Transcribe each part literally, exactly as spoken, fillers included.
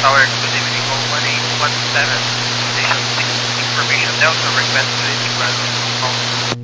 Tower, good evening, call one eight one seven, station six, information Delta, request to the call.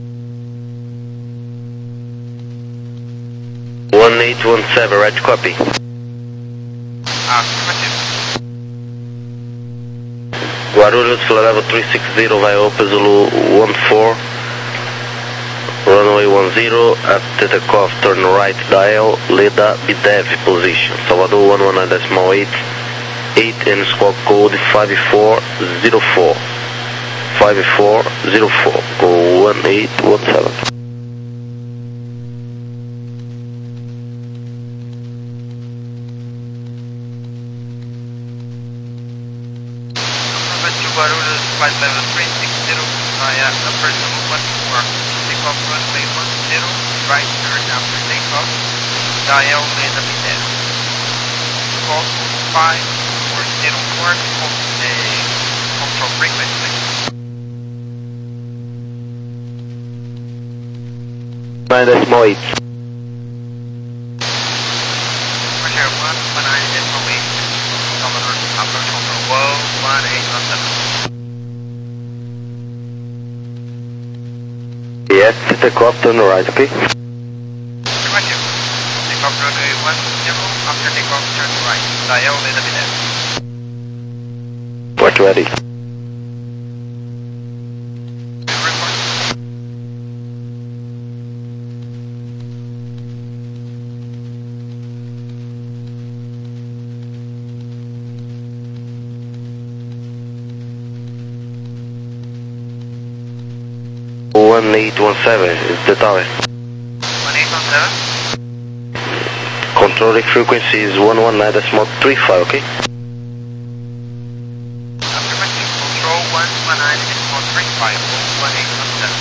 one eight one seven, right copy. Affirmative. Guarulhos, Florida three six zero, vai Opel Zulu one four, runway one zero, at the takeoff, turn right dial, Leda B D E V position, Salvador one one nine decimal eight, eight and squawk code five four zero four, five four zero four, go one eight one seven. Guarulhos, flight level three six zero, via upper Zulu one four, takeoff runway one zero, right turn after takeoff, dial Leda B D E V. Call five four zero four, control frequency. nine decimal eight. Roger, one one nine decimal eight, Salvador, approach control one eight one seven. Yes, takeoff, turn right, okay? Affirmative. Takeoff runway one zero, after takeoff turn right, dial Leda B D E V. Port ready. Report. one eight one seven is the tower. one eight one seven. Controlling frequency is one one nine decimal three five, okay? Affirmative. Control one one nine decimal three five, one eight one seven.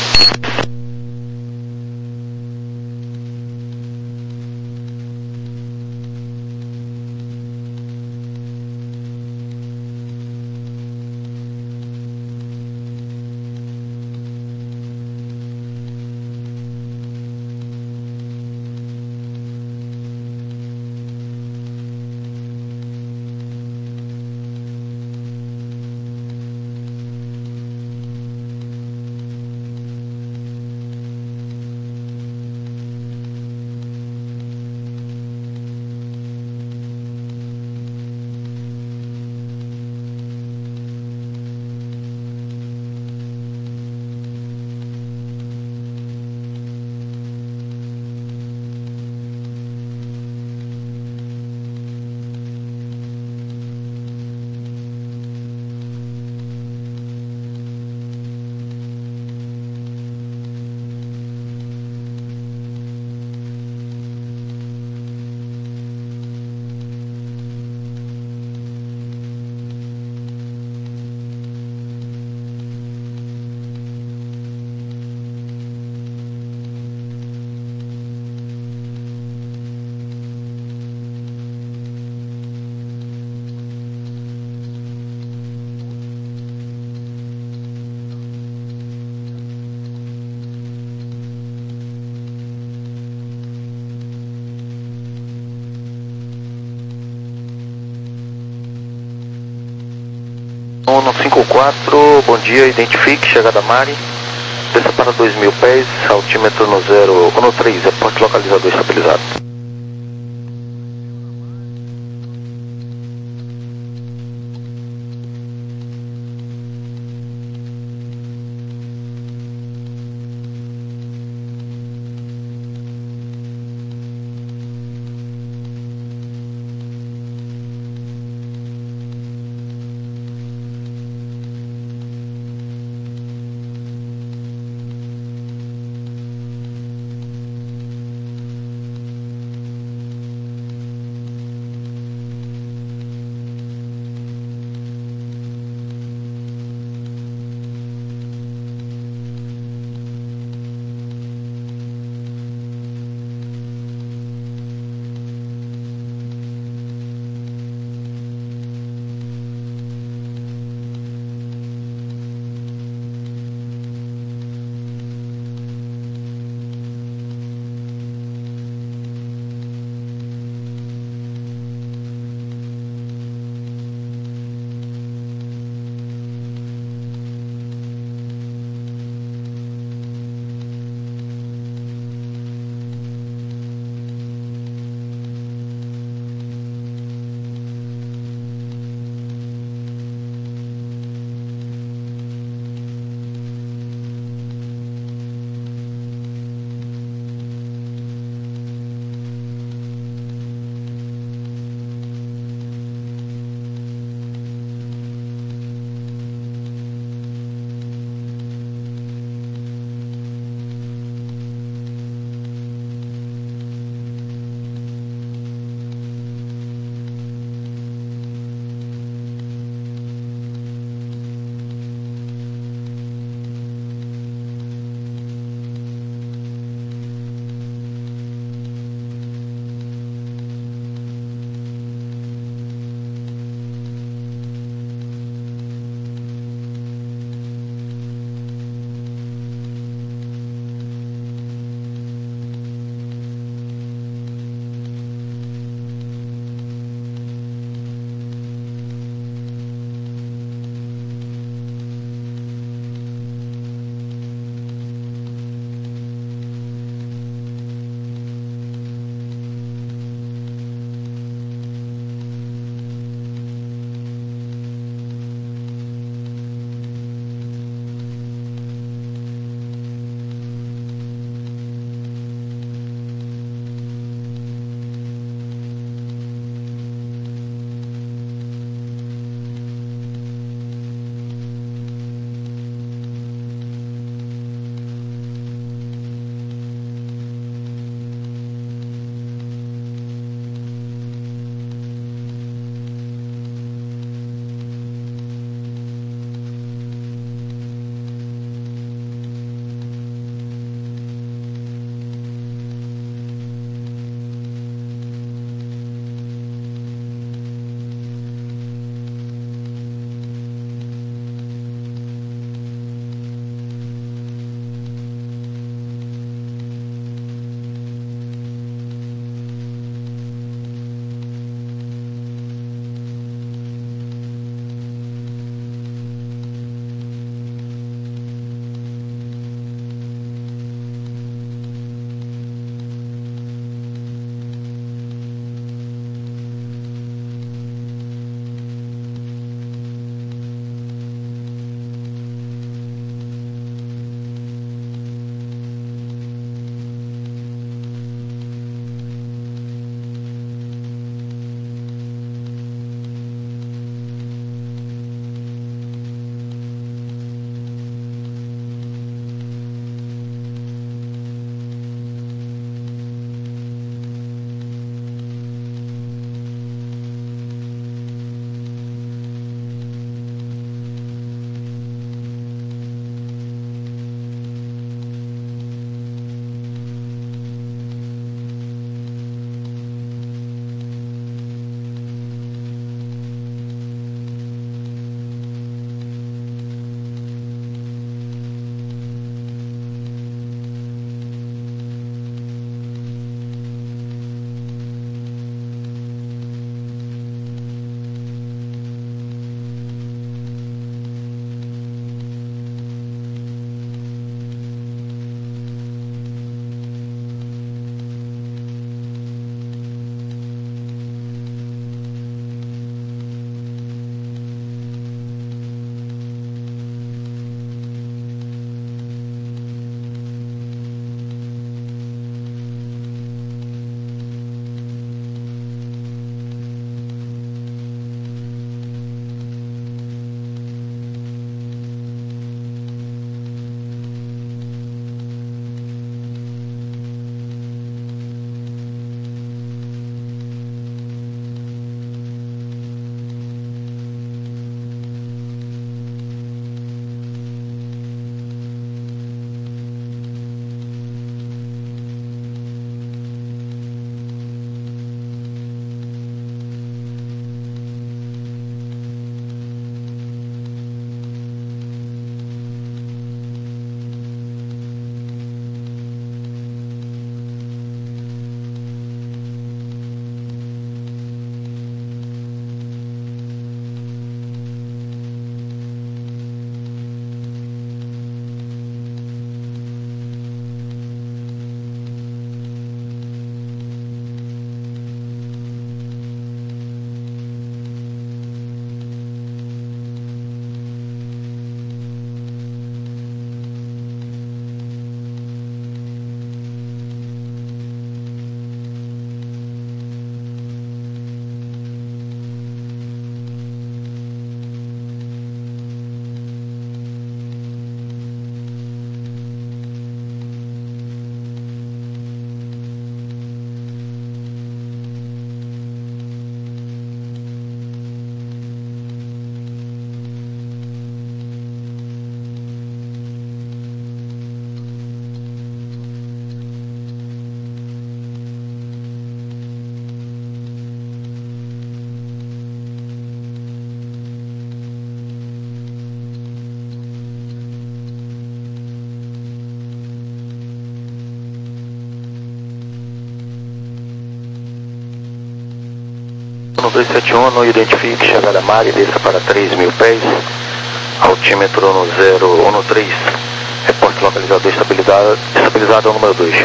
Uno cinco quatro, bom dia, identifique, chegada Mari, desça para dois mil pés, altímetro no zero um três, reporte localizador estabilizado. um dois sete um, identifique chegada a mar e desça para três mil pés, altímetro no zero um três, reporte localizador estabilizado, estabilizado ao número dois.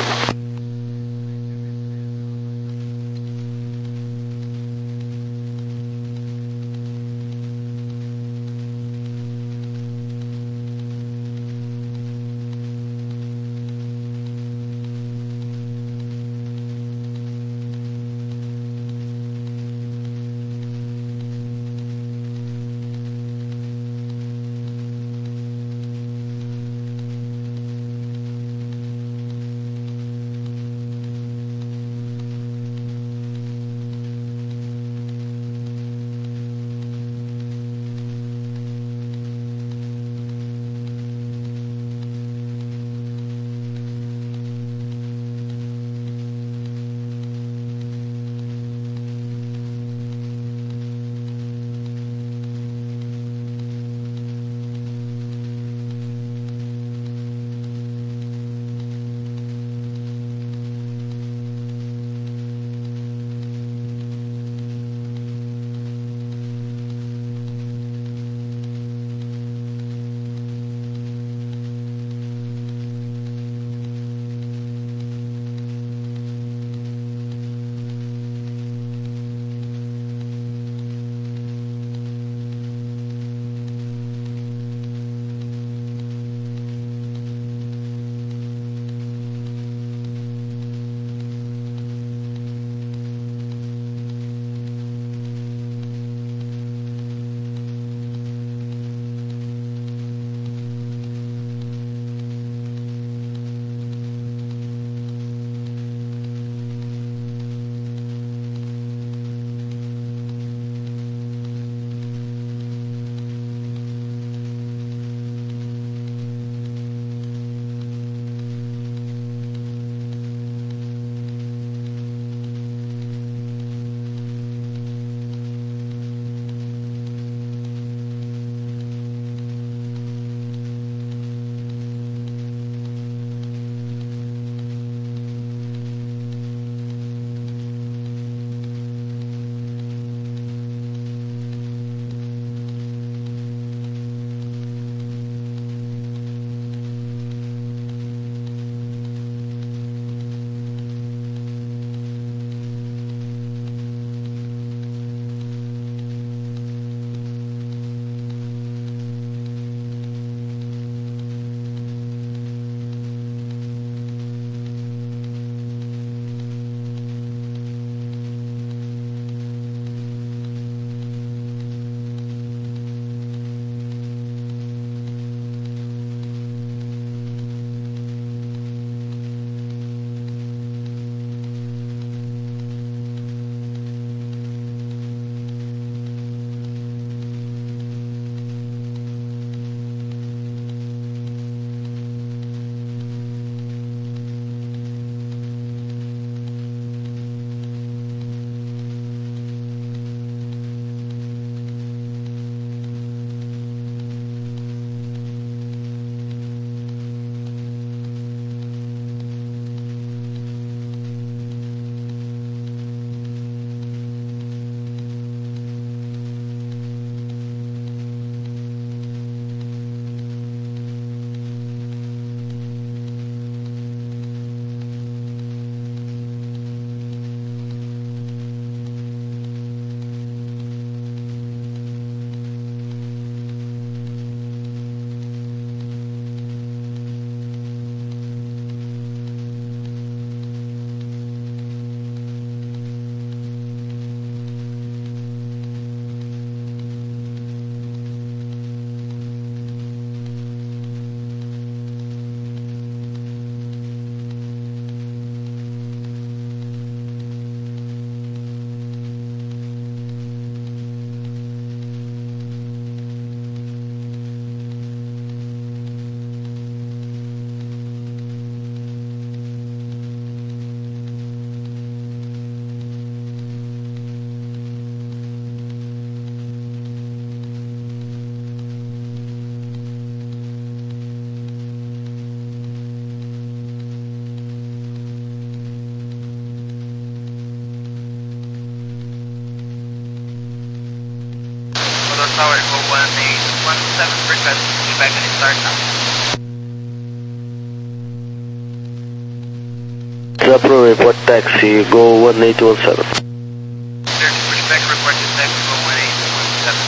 Tower, go one eight one seven, request pushback and start now. Zebra report taxi, go one eight one seven. Clear to pushback, report to taxi, go one eight one seven.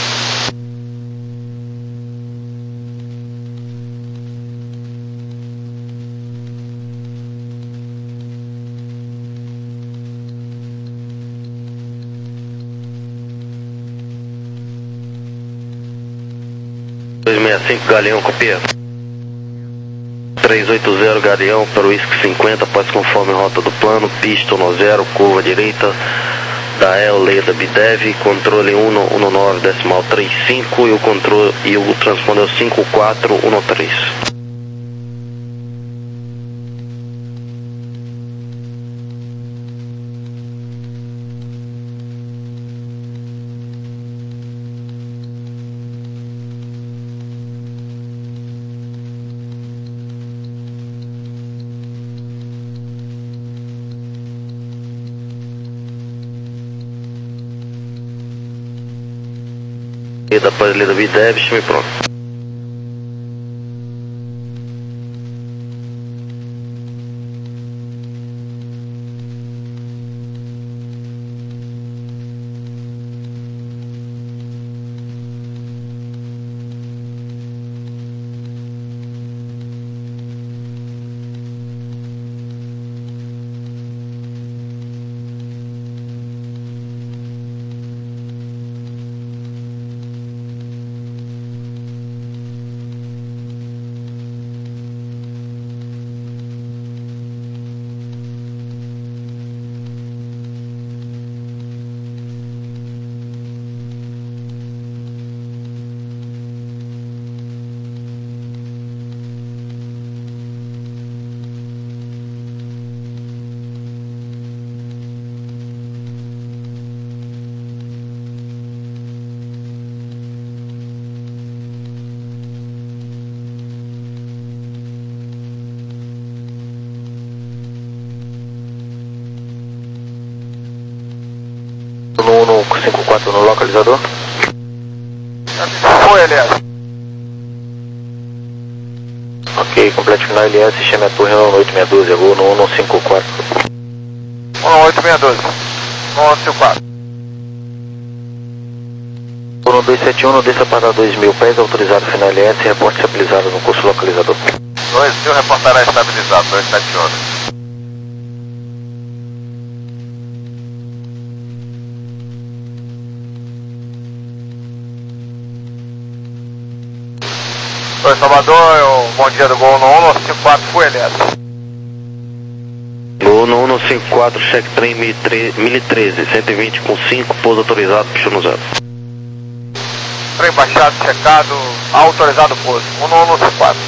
dois seis cinco Galeão, copia. três oito zero Galeão para o Whisky cinquenta, pode conforme rota do plano, pista um zero, curva direita, da El Leda Bidev, controle um um nove decimal trinta e cinco e o controle e o transpondeu cinco quatro um três. E da Leda Bidev, chame pronto. No cinco quatro no localizador. Foi, L S. Ok, complete final L S, chame a torre no oito seis um doze, voo no um cinco quatro. um oito seis um doze. um cinco quatro. no dois sete um, desça para dois mil pés, autorizado final L S, reporte estabilizado no curso localizador. dois mil reportará estabilizado, dois sete um. Oi, Salvador, um bom dia do Gol no um cinco quatro, foi, L S. Gol no um cinco quatro, check trem mil e treze, cento e vinte com cinco, pouso autorizado, puxou no zero. Trem baixado, checado, autorizado pouso, um no um cinco quatro.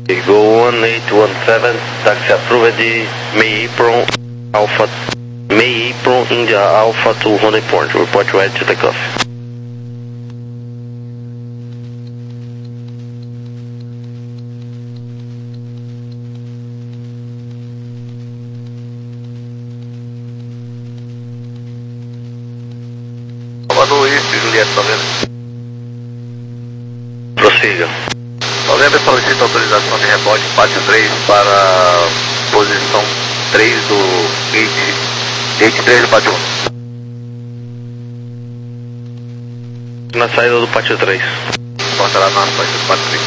Go one eight one seven, taxi approved, May April, Alpha, May April, India Alpha to Honey Point, report ready to take off. Salvador East, Juliette, tá vendo? Prossiga. Novembro solicita autorização de rebote pátio três para posição três do gate, gate três do pátio um. Na saída do pátio três. Encontrará na saída do pátio três.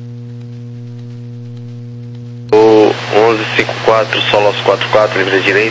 onze cinquenta e quatro, Solos quarenta e quatro, livre direito.